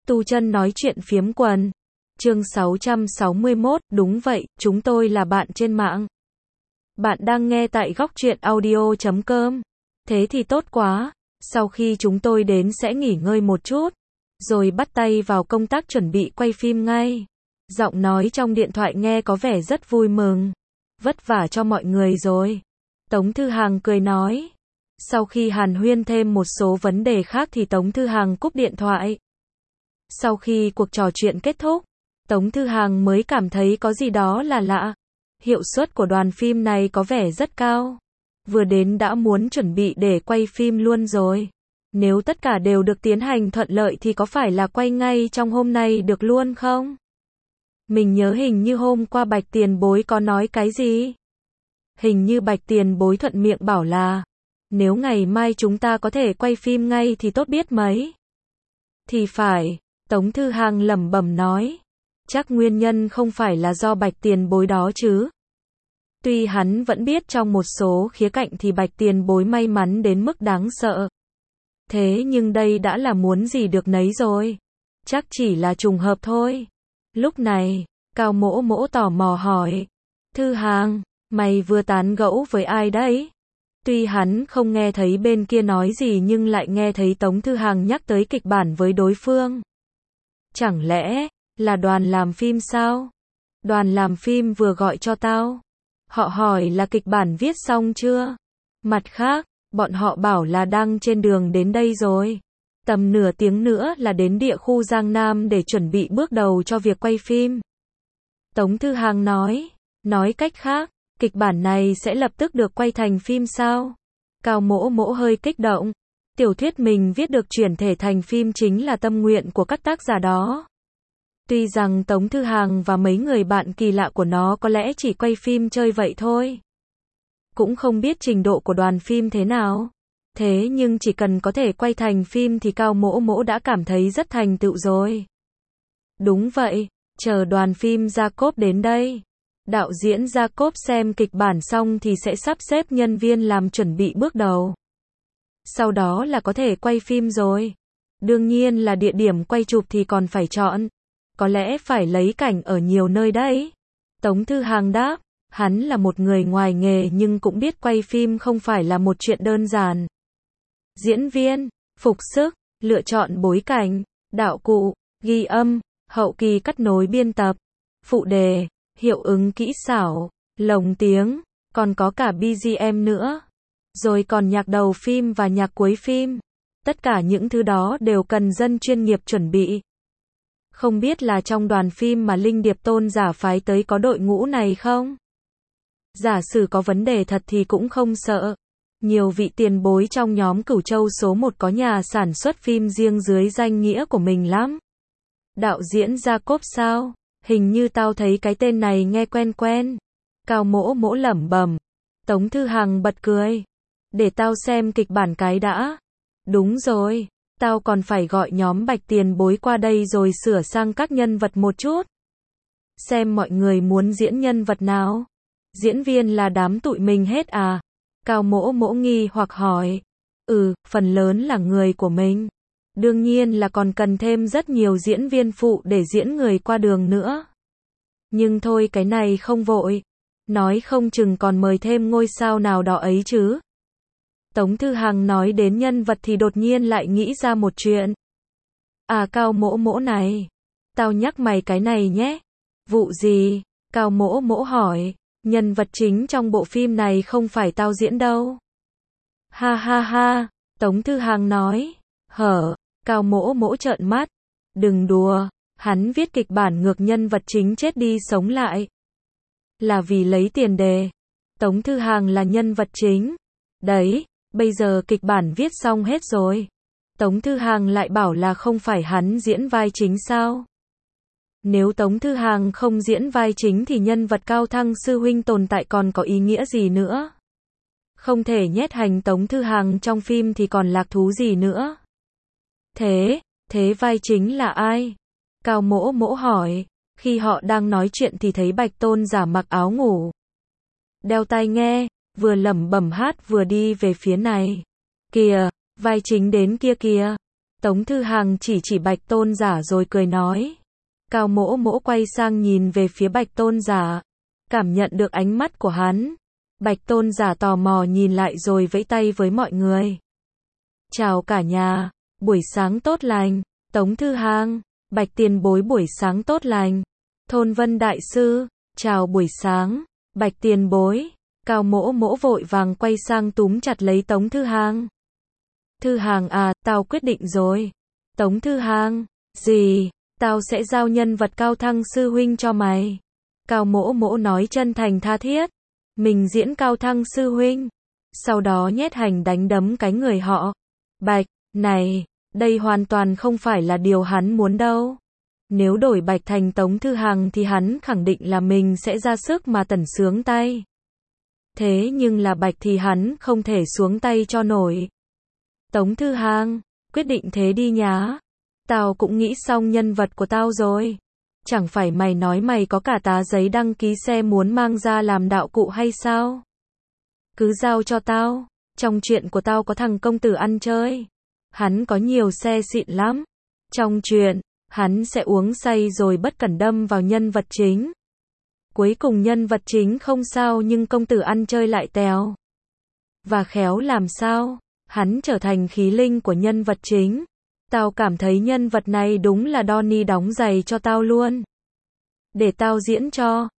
Tu chân nói chuyện phiếm quần. Chương 661, đúng vậy, chúng tôi là bạn trên mạng. Bạn đang nghe tại góc truyện audio.com. Thế thì tốt quá, sau khi chúng tôi đến sẽ nghỉ ngơi một chút, rồi bắt tay vào công tác chuẩn bị quay phim ngay. Giọng nói trong điện thoại nghe có vẻ rất vui mừng. Vất vả cho mọi người rồi. Tống Thư Hằng cười nói. Sau khi hàn huyên thêm một số vấn đề khác thì Tống Thư Hằng cúp điện thoại. Sau khi cuộc trò chuyện kết thúc, Tống Thư Hằng mới cảm thấy có gì đó là lạ. Hiệu suất của đoàn phim này có vẻ rất cao. Vừa đến đã muốn chuẩn bị để quay phim luôn rồi. Nếu tất cả đều được tiến hành thuận lợi thì có phải là quay ngay trong hôm nay được luôn không? Mình nhớ hình như hôm qua Bạch Tiền Bối có nói cái gì? Hình như Bạch Tiền Bối thuận miệng bảo là nếu ngày mai chúng ta có thể quay phim ngay thì tốt biết mấy. Thì phải, Tống Thư Hằng lẩm bẩm nói. Chắc nguyên nhân không phải là do Bạch Tiền Bối đó chứ. Tuy hắn vẫn biết trong một số khía cạnh thì Bạch Tiền Bối may mắn đến mức đáng sợ. Thế nhưng đây đã là muốn gì được nấy rồi. Chắc chỉ là trùng hợp thôi. Lúc này, Cao Mỗ Mỗ tò mò hỏi. Thư Hằng, mày vừa tán gẫu với ai đấy? Tuy hắn không nghe thấy bên kia nói gì nhưng lại nghe thấy Tống Thư Hằng nhắc tới kịch bản với đối phương. Chẳng lẽ là đoàn làm phim sao? Đoàn làm phim vừa gọi cho tao. Họ hỏi là kịch bản viết xong chưa? Mặt khác, bọn họ bảo là đang trên đường đến đây rồi. Tầm nửa tiếng nữa là đến địa khu Giang Nam để chuẩn bị bước đầu cho việc quay phim. Tống Thư Hằng nói cách khác, kịch bản này sẽ lập tức được quay thành phim sao? Cao Mỗ Mỗ hơi kích động. Tiểu thuyết mình viết được chuyển thể thành phim chính là tâm nguyện của các tác giả đó. Tuy rằng Tống Thư Hằng và mấy người bạn kỳ lạ của nó có lẽ chỉ quay phim chơi vậy thôi. Cũng không biết trình độ của đoàn phim thế nào. Thế nhưng chỉ cần có thể quay thành phim thì Cao Mỗ Mỗ đã cảm thấy rất thành tựu rồi. Đúng vậy, chờ đoàn phim Jacob đến đây. Đạo diễn Jacob xem kịch bản xong thì sẽ sắp xếp nhân viên làm chuẩn bị bước đầu. Sau đó là có thể quay phim rồi. Đương nhiên là địa điểm quay chụp thì còn phải chọn. Có lẽ phải lấy cảnh ở nhiều nơi đấy. Tống Thư Hằng đáp, hắn là một người ngoài nghề nhưng cũng biết quay phim không phải là một chuyện đơn giản. Diễn viên, phục sức, lựa chọn bối cảnh, đạo cụ, ghi âm, hậu kỳ cắt nối biên tập, phụ đề, hiệu ứng kỹ xảo, lồng tiếng, còn có cả BGM nữa. Rồi còn nhạc đầu phim và nhạc cuối phim. Tất cả những thứ đó đều cần dân chuyên nghiệp chuẩn bị. Không biết là trong đoàn phim mà Linh Điệp Tôn giả phái tới có đội ngũ này không? Giả sử có vấn đề thật thì cũng không sợ. Nhiều vị tiền bối trong nhóm Cửu Châu số 1 có nhà sản xuất phim riêng dưới danh nghĩa của mình lắm. Đạo diễn Jacob sao? Hình như tao thấy cái tên này nghe quen quen. Cao Mỗ Mỗ lẩm bẩm. Tống Thư Hằng bật cười. Để tao xem kịch bản cái đã. Đúng rồi, tao còn phải gọi nhóm Bạch Tiền Bối qua đây rồi sửa sang các nhân vật một chút. Xem mọi người muốn diễn nhân vật nào. Diễn viên là đám tụi mình hết à? Cao Mỗ Mỗ nghi hoặc hỏi. Phần lớn là người của mình. Đương nhiên là còn cần thêm rất nhiều diễn viên phụ để diễn người qua đường nữa. Nhưng thôi cái này không vội. Nói không chừng còn mời thêm ngôi sao nào đó ấy chứ. Tống Thư Hằng nói đến nhân vật thì đột nhiên lại nghĩ ra một chuyện. À Cao Mỗ Mỗ này. Tao nhắc mày cái này nhé. Vụ gì? Cao Mỗ Mỗ hỏi. Nhân vật chính trong bộ phim này không phải tao diễn đâu. Ha ha ha. Tống Thư Hằng nói. Hở. Cao Mỗ Mỗ trợn mắt. Đừng đùa. Hắn viết kịch bản ngược nhân vật chính chết đi sống lại. Là vì lấy tiền đề. Tống Thư Hằng là nhân vật chính. Đấy. Bây giờ kịch bản viết xong hết rồi. Tống Thư Hằng lại bảo là không phải hắn diễn vai chính sao? Nếu Tống Thư Hằng không diễn vai chính thì nhân vật Cao Thăng sư huynh tồn tại còn có ý nghĩa gì nữa? Không thể nhét hành Tống Thư Hằng trong phim thì còn lạc thú gì nữa? Thế vai chính là ai? Cao Mỗ Mỗ hỏi. Khi họ đang nói chuyện thì thấy Bạch Tôn giả mặc áo ngủ, đeo tai nghe, vừa lẩm bẩm hát vừa đi về phía này. Kìa, vai chính đến kia kìa. Tống Thư Hàng chỉ chỉ Bạch Tôn Giả rồi cười nói. Cao Mỗ Mỗ quay sang nhìn về phía Bạch Tôn Giả. Cảm nhận được ánh mắt của hắn. Bạch Tôn Giả tò mò nhìn lại rồi vẫy tay với mọi người. Chào cả nhà, buổi sáng tốt lành. Tống Thư Hàng, Bạch Tiền Bối buổi sáng tốt lành. Thôn Vân Đại Sư, chào buổi sáng. Bạch Tiền Bối. Cao Mỗ Mỗ vội vàng quay sang túm chặt lấy Tống Thư Hàng. Thư Hàng à, tao quyết định rồi. Tống Thư Hàng, gì? Tao sẽ giao nhân vật Cao Thăng sư huynh cho mày. Cao Mỗ Mỗ nói chân thành tha thiết. Mình diễn Cao Thăng sư huynh. Sau đó nhét hành đánh đấm cái người họ. Bạch, này, đây hoàn toàn không phải là điều hắn muốn đâu. Nếu đổi Bạch thành Tống Thư Hàng thì hắn khẳng định là mình sẽ ra sức mà tẩn sướng tay. Thế nhưng là Bạch thì hắn không thể xuống tay cho nổi. Tống Thư Hàng, quyết định thế đi nhá. Tao cũng nghĩ xong nhân vật của tao rồi. Chẳng phải mày nói mày có cả tá giấy đăng ký xe muốn mang ra làm đạo cụ hay sao? Cứ giao cho tao. Trong chuyện của tao có thằng công tử ăn chơi. Hắn có nhiều xe xịn lắm. Trong chuyện, hắn sẽ uống say rồi bất cẩn đâm vào nhân vật chính. Cuối cùng nhân vật chính không sao nhưng công tử ăn chơi lại tèo. Và khéo làm sao? Hắn trở thành khí linh của nhân vật chính. Tao cảm thấy nhân vật này đúng là Donnie đóng giày cho tao luôn. Để tao diễn cho.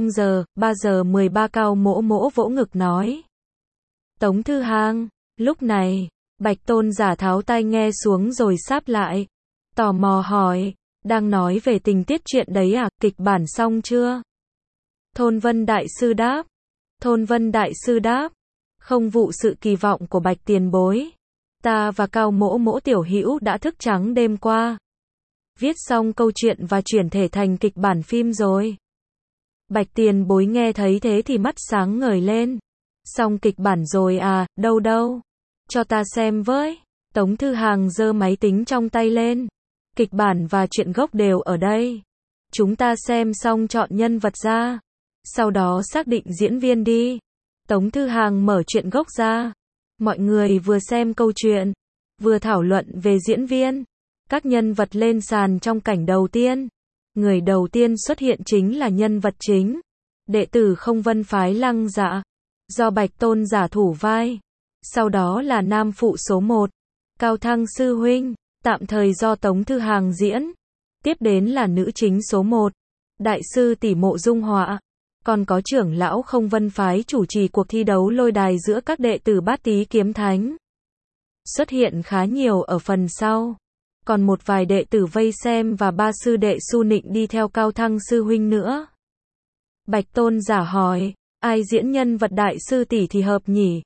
0:03:13 Cao Mỗ Mỗ vỗ ngực nói. Tống Thư Hàng. Lúc này, Bạch Tôn Giả tháo tai nghe xuống rồi sáp lại. Tò mò hỏi. Đang nói về tình tiết chuyện đấy à, kịch bản xong chưa? Thôn Vân Đại Sư đáp. Thôn Vân Đại Sư đáp. Không vụ sự kỳ vọng của Bạch Tiền Bối. Ta và Cao Mỗ Mỗ tiểu hữu đã thức trắng đêm qua. Viết xong câu chuyện và chuyển thể thành kịch bản phim rồi. Bạch Tiền Bối nghe thấy thế thì mắt sáng ngời lên. Xong kịch bản rồi à, đâu đâu. Cho ta xem với. Tống Thư Hàng giơ máy tính trong tay lên. Kịch bản và truyện gốc đều ở đây. Chúng ta xem xong chọn nhân vật ra. Sau đó xác định diễn viên đi. Tống Thư Hàng mở truyện gốc ra. Mọi người vừa xem câu chuyện, vừa thảo luận về diễn viên. Các nhân vật lên sàn trong cảnh đầu tiên. Người đầu tiên xuất hiện chính là nhân vật chính. Đệ tử Không Vân phái Lăng Dạ. Do Bạch Tôn Giả thủ vai. Sau đó là nam phụ số 1. Cao Thăng sư huynh. Tạm thời do Tống Thư Hàng diễn. Tiếp đến là nữ chính số 1. Đại sư tỷ Mộ Dung Họa. Còn có trưởng lão Không Vân phái chủ trì cuộc thi đấu lôi đài giữa các đệ tử Bát Tý Kiếm Thánh. Xuất hiện khá nhiều ở phần sau. Còn một vài đệ tử vây xem và 3 sư đệ Su Nịnh đi theo Cao Thăng sư huynh nữa. Bạch Tôn Giả hỏi, ai diễn nhân vật đại sư tỷ thì hợp nhỉ?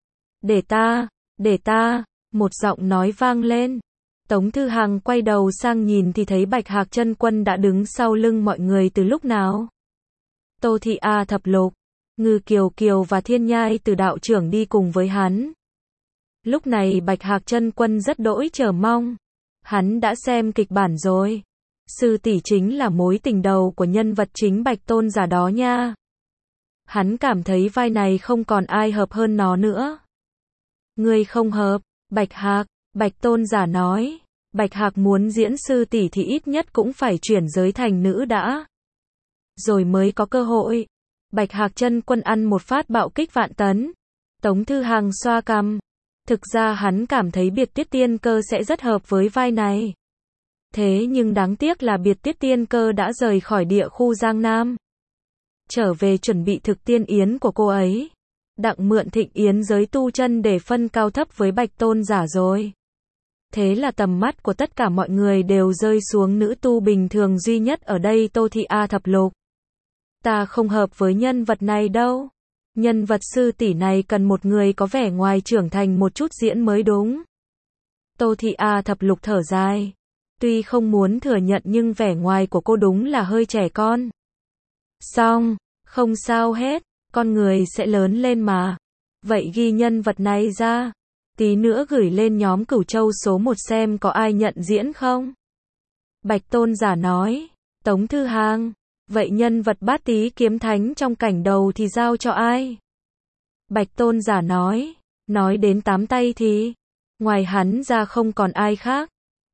Để ta, một giọng nói vang lên. Tống Thư Hàng quay đầu sang nhìn thì thấy Bạch Hạc Chân Quân đã đứng sau lưng mọi người từ lúc nào. Tô Thị A Thập Lục, Ngư Kiều Kiều và Thiên Nhai từ đạo trưởng đi cùng với hắn. Lúc này Bạch Hạc Chân Quân rất đỗi chờ mong. Hắn đã xem kịch bản rồi. Sư tỷ chính là mối tình đầu của nhân vật chính Bạch Tôn Giả đó nha. Hắn cảm thấy vai này không còn ai hợp hơn nó nữa. Ngươi không hợp, Bạch Hạc, Bạch Tôn Giả nói. Bạch Hạc muốn diễn sư tỷ thì ít nhất cũng phải chuyển giới thành nữ đã. Rồi mới có cơ hội. Bạch Hạc Chân Quân ăn một phát bạo kích vạn tấn. Tống Thư Hàng xoa cằm. Thực ra hắn cảm thấy Biệt Tiết Tiên Cơ sẽ rất hợp với vai này. Thế nhưng đáng tiếc là Biệt Tiết Tiên Cơ đã rời khỏi địa khu Giang Nam. Trở về chuẩn bị thực tiên yến của cô ấy. Đặng mượn thịnh yến giới tu chân để phân cao thấp với Bạch Tôn Giả rồi. Thế là tầm mắt của tất cả mọi người đều rơi xuống nữ tu bình thường duy nhất ở đây, Tô Thị A Thập Lục. Ta không hợp với nhân vật này đâu. Nhân vật sư tỷ này cần một người có vẻ ngoài trưởng thành một chút diễn mới đúng. Tô Thị A Thập Lục thở dài. Tuy không muốn thừa nhận nhưng vẻ ngoài của cô đúng là hơi trẻ con. Xong, không sao hết, con người sẽ lớn lên mà. Vậy ghi nhân vật này ra. Tí nữa gửi lên nhóm Cửu Châu số 1 xem có ai nhận diễn không? Bạch Tôn Giả nói. Tống Thư Hàng. Vậy nhân vật Bát Tý Kiếm Thánh trong cảnh đầu thì giao cho ai? Bạch Tôn Giả nói. Nói đến 8 tay thì ngoài hắn ra không còn ai khác.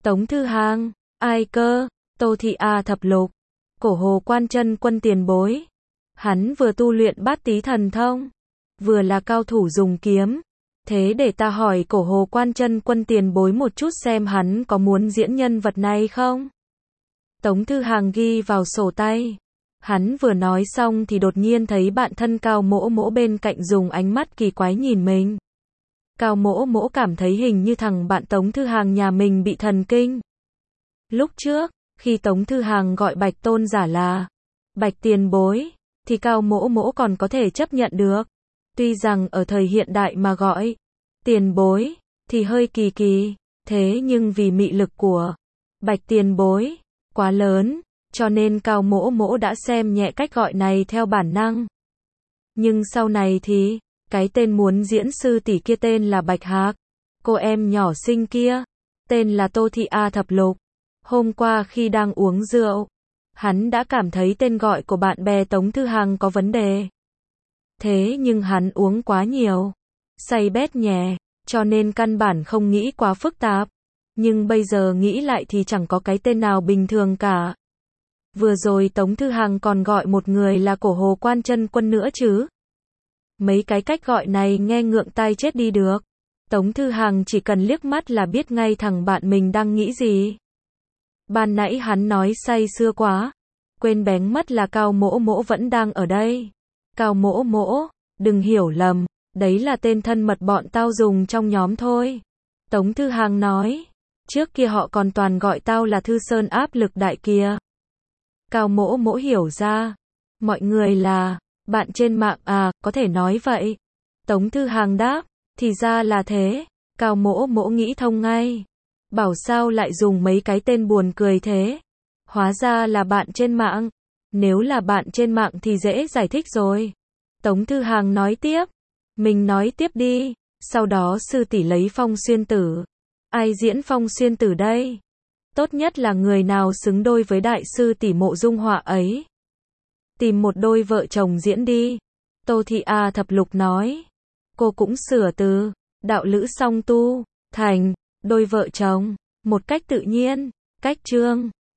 Tống Thư Hàng, ai cơ? Tô Thị A Thập Lục, Cổ Hồ Quan Chân Quân tiền bối. Hắn vừa tu luyện Bát Tí thần thông, vừa là cao thủ dùng kiếm. Thế để ta hỏi Cổ Hồ Quan Chân Quân tiền bối một chút xem hắn có muốn diễn nhân vật này không? Tống Thư Hàng ghi vào sổ tay. Hắn vừa nói xong thì đột nhiên thấy bạn thân Cao Mỗ Mỗ bên cạnh dùng ánh mắt kỳ quái nhìn mình. Cao Mỗ Mỗ cảm thấy hình như thằng bạn Tống Thư Hàng nhà mình bị thần kinh. Lúc trước, khi Tống Thư Hàng gọi Bạch tôn giả là Bạch tiền bối, thì Cao Mỗ Mỗ còn có thể chấp nhận được. Tuy rằng ở thời hiện đại mà gọi tiền bối thì hơi kỳ kỳ, thế nhưng vì mị lực của Bạch tiền bối quá lớn, cho nên Cao Mỗ Mỗ đã xem nhẹ cách gọi này theo bản năng. Nhưng sau này thì, cái tên muốn diễn sư tỷ kia tên là Bạch Hạc, cô em nhỏ xinh kia, tên là Tô Thị A Thập Lục. Hôm qua khi đang uống rượu, hắn đã cảm thấy tên gọi của bạn bè Tống Thư Hàng có vấn đề. Thế nhưng hắn uống quá nhiều, say bét nhè, cho nên căn bản không nghĩ quá phức tạp. Nhưng bây giờ nghĩ lại thì chẳng có cái tên nào bình thường cả. Vừa rồi Tống Thư Hàng còn gọi một người là Cổ Hồ Quan Chân Quân nữa chứ. Mấy cái cách gọi này nghe ngượng tai chết đi được. Tống Thư Hàng chỉ cần liếc mắt là biết ngay thằng bạn mình đang nghĩ gì. Ban nãy hắn nói say sưa quá, quên bén mất là Cao Mỗ Mỗ vẫn đang ở đây. Cao Mỗ Mỗ, đừng hiểu lầm, đấy là tên thân mật bọn tao dùng trong nhóm thôi. Tống Thư Hàng nói, trước kia họ còn toàn gọi tao là Thư Sơn áp lực đại kia. Cao Mỗ Mỗ hiểu ra, mọi người là bạn trên mạng à, có thể nói vậy. Tống Thư Hàng đáp, thì ra là thế. Cao Mỗ Mỗ nghĩ thông ngay. Bảo sao lại dùng mấy cái tên buồn cười thế. Hóa ra là bạn trên mạng. Nếu là bạn trên mạng thì dễ giải thích rồi. Tống Thư Hàng nói tiếp. Mình nói tiếp đi. Sau đó sư tỷ lấy Phong Xuyên Tử. Ai diễn Phong Xuyên Tử đây? Tốt nhất là người nào xứng đôi với đại sư tỷ Mộ Dung Họa ấy. Tìm một đôi vợ chồng diễn đi. Tô Thị A Thập Lục nói. Cô cũng sửa từ đạo lữ song tu thành đôi vợ chồng một cách tự nhiên. Cách chương